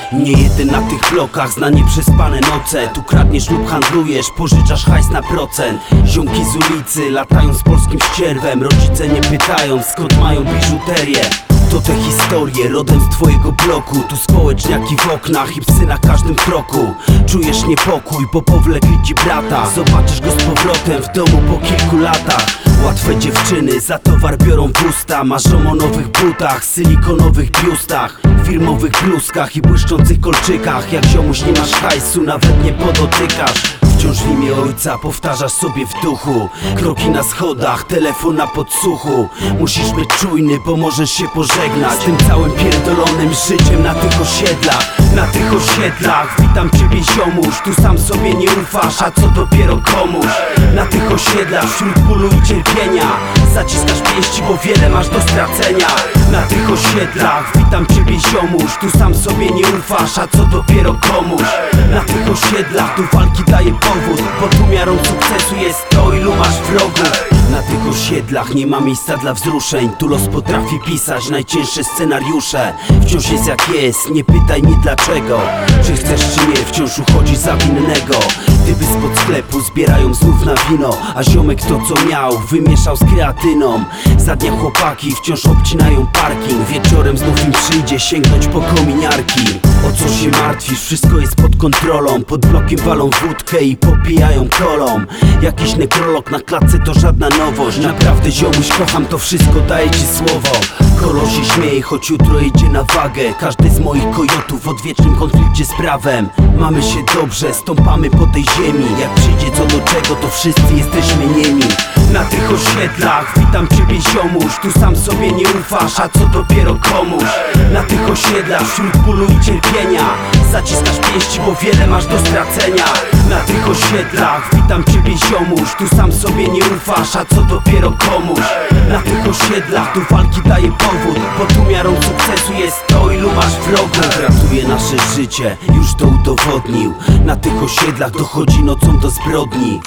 Nie jeden na tych blokach zna nieprzespane noce. Tu kradniesz lub handlujesz, pożyczasz hajs na procent. Ziomki z ulicy latają z polskim ścierwem. Rodzice nie pytają, skąd mają biżuterię. To te historie rodem z twojego bloku. Tu społeczniaki w oknach i psy na każdym kroku. Czujesz niepokój, bo powlekli ci brata. Zobaczysz go z powrotem w domu po kilku latach. Łatwe dziewczyny za towar biorą w usta. Marzą o nowych butach, silikonowych biustach, firmowych bluzkach i błyszczących kolczykach. Jak ziomuś nie masz hajsu, nawet nie podotykasz. Wciąż w imię ojca powtarzasz sobie w duchu. Kroki na schodach, telefon na podsłuchu. Musisz być czujny, bo możesz się pożegnać z tym całym pierdolonym życiem na tych osiedlach. Na tych osiedlach witam ciebie ziomuś. Tu sam sobie nie ufasz, a co dopiero komuś. Na tych osiedlach wśród bólu i cierpienia zaciskasz pięści, bo wiele masz do stracenia. Na tych osiedlach witam ciebie ziomuś. Tu sam sobie nie ufasz, a co dopiero komuś. Na tych osiedlach tu walki daje powód, bo tu miarą sukcesu jest to, ilu masz wrogów. Na tych osiedlach nie ma miejsca dla wzruszeń. Tu los potrafi pisać najcięższe scenariusze. Wciąż jest jak jest, nie pytaj mnie dlaczego. Czy chcesz czy nie, wciąż uchodzi za winnego. Typy spod sklepu zbierają znów na wino, a ziomek to co miał wymieszał z kreatyną. Za dnia chłopaki wciąż obcinają parking. Wieczorem znów im przyjdzie sięgnąć po kominiarki. O co się martwisz? Wszystko jest pod kontrolą. Pod blokiem walą wódkę i popijają kolą. Jakiś nekrolog na klatce to żadna nowość. Naprawdę ziomuś kocham to wszystko, daję ci słowo. Kolo się śmieje, choć jutro idzie na wagę. Każdy z moich kojotów w odwiecznym konflikcie z prawem. Mamy się dobrze, stąpamy po tej ziemi. Jak przyjdzie co do czego, to wszyscy jesteśmy niemi. Na tych osiedlach witam ciebie ziomuś. Tu sam sobie nie ufasz, a co dopiero komuś. Na tych osiedlach wśród bólu i cierpienia zaciskasz pięści, bo wiele masz do stracenia. Na tych osiedlach witam ciebie ziomuś. Tu sam sobie nie ufasz, a co dopiero komuś. Na tych osiedlach tu walki daje powód, bo tu miarą sukcesu jest to, ilu masz wrogów. Ratuje nasze życie, już to udowodnił. Na tych osiedlach dochodzi nocą do zbrodni.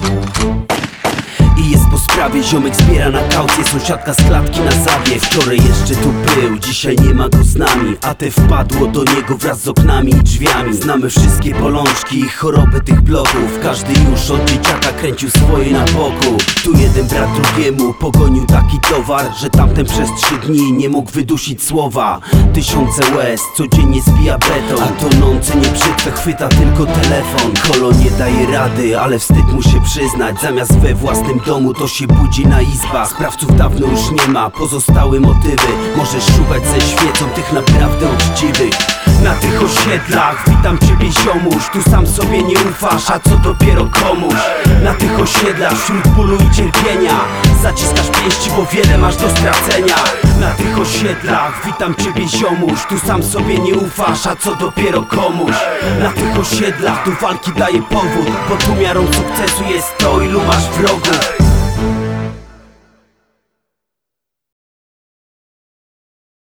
I jest po sprawie, ziomek zbiera na kaucję. Sąsiadka z klatki na zawie. Wczoraj jeszcze tu był, dzisiaj nie ma go z nami. A te wpadło do niego wraz z oknami i drzwiami. Znamy wszystkie bolączki i choroby tych bloków. Każdy już od dzieciaka kręcił swoje na boku. Tu jeden brat drugiemu pogonił taki towar, że tamten przez 3 dni nie mógł wydusić słowa. Tysiące łez codziennie zbija beton, a tonący nieprzytwę chwyta tylko telefon. Kolo nie daje rady, ale wstyd mu się przyznać. Zamiast we własnym domu to się budzi na izbach. Sprawców dawno już nie ma, pozostały motywy. Możesz szukać ze świecą tych naprawdę uczciwych. Na tych osiedlach witam ciebie ziomuś. Tu sam sobie nie ufasz, a co dopiero komuś. Na tych osiedlach wśród bólu i cierpienia zaciskasz pięści, bo wiele masz do stracenia. Na tych osiedlach witam ciebie ziomuś. Tu sam sobie nie ufasz, a co dopiero komuś. Na tych osiedlach tu walki daje powód, bo tu miarą sukcesu jest to, ilu masz wrogów.